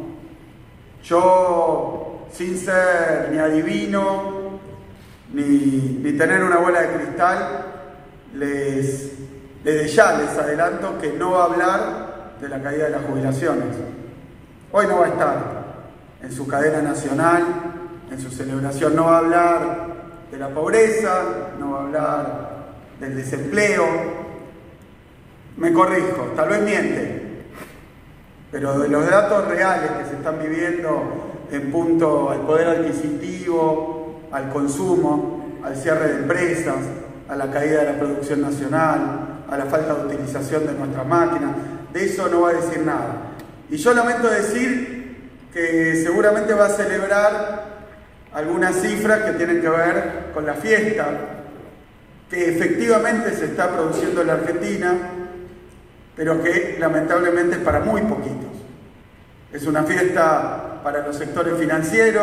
Yo, sin ser ni adivino ni, ni tener una bola de cristal, Les, desde ya les adelanto que no va a hablar de la caída de las jubilaciones. Hoy no va a estar en su cadena nacional, en su celebración, no va a hablar de la pobreza, no va a hablar del desempleo. Me corrijo, tal vez miente, pero de los datos reales que se están viviendo en punto al poder adquisitivo, al consumo, al cierre de empresas, a la caída de la producción nacional, a la falta de utilización de nuestras máquinas, de eso no va a decir nada. Y yo lamento decir que seguramente va a celebrar algunas cifras que tienen que ver con la fiesta que efectivamente se está produciendo en la Argentina, pero que lamentablemente es para muy poquitos. Es una fiesta para los sectores financieros,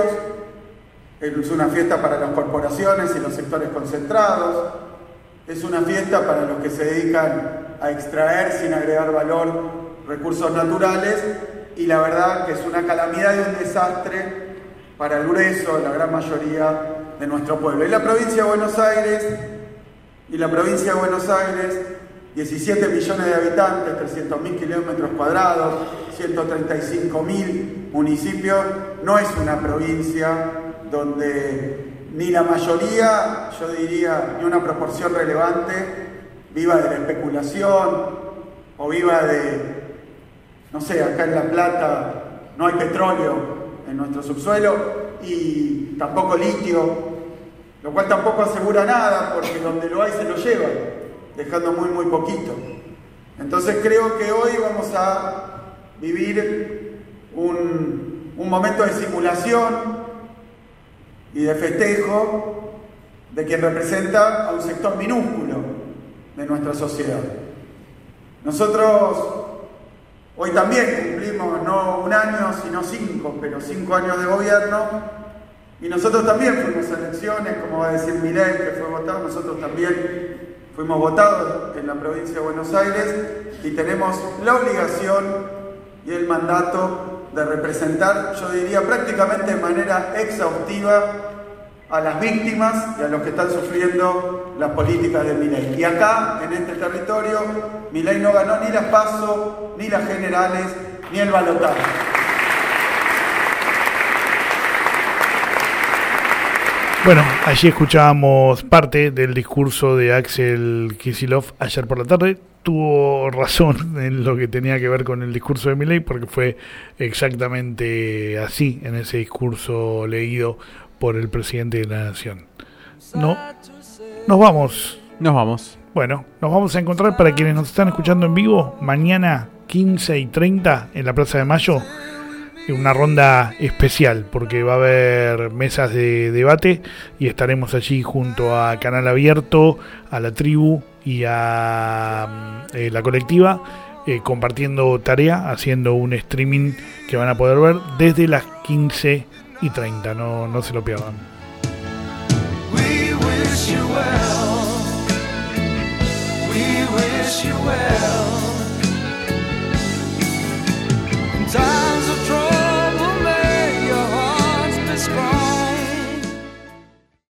es una fiesta para las corporaciones y los sectores concentrados, es una fiesta para los que se dedican a extraer sin agregar valor recursos naturales, y la verdad que es una calamidad y un desastre para el grueso, la gran mayoría de nuestro pueblo. Y la provincia de Buenos Aires, y la provincia de Buenos Aires, diecisiete millones de habitantes, trescientos mil kilómetros cuadrados, ciento treinta y cinco mil municipios, no es una provincia donde ni la mayoría, yo diría, ni una proporción relevante, viva de la especulación o viva de, no sé, acá en La Plata no hay petróleo en nuestro subsuelo y tampoco litio, lo cual tampoco asegura nada, porque donde lo hay se lo llevan, dejando muy muy poquito. Entonces creo que hoy vamos a vivir un, un momento de simulación y de festejo de quien representa a un sector minúsculo de nuestra sociedad. Nosotros Hoy también cumplimos no un año, sino cinco, pero cinco años de gobierno. Y nosotros también fuimos a elecciones, como va a decir Milei, que fue votado, nosotros también fuimos votados en la provincia de Buenos Aires y tenemos la obligación y el mandato de representar, yo diría prácticamente de manera exhaustiva, a las víctimas y a los que están sufriendo las políticas de Milei. Y acá, en este territorio, Milei no ganó ni las PASO, ni las generales, ni el balotaje. Bueno, allí escuchábamos parte del discurso de Axel Kicillof ayer por la tarde. Tuvo razón en lo que tenía que ver con el discurso de Milei, porque fue exactamente así en ese discurso leído por el presidente de la Nación. No, nos vamos. Nos vamos. Bueno, nos vamos a encontrar, para quienes nos están escuchando en vivo, mañana quince y treinta en la Plaza de Mayo, en una ronda especial, porque va a haber mesas de debate y estaremos allí junto a Canal Abierto, a La Tribu y a eh, La Colectiva, eh, compartiendo tarea, haciendo un streaming que van a poder ver desde las quince y treinta, no, no se lo pierdan.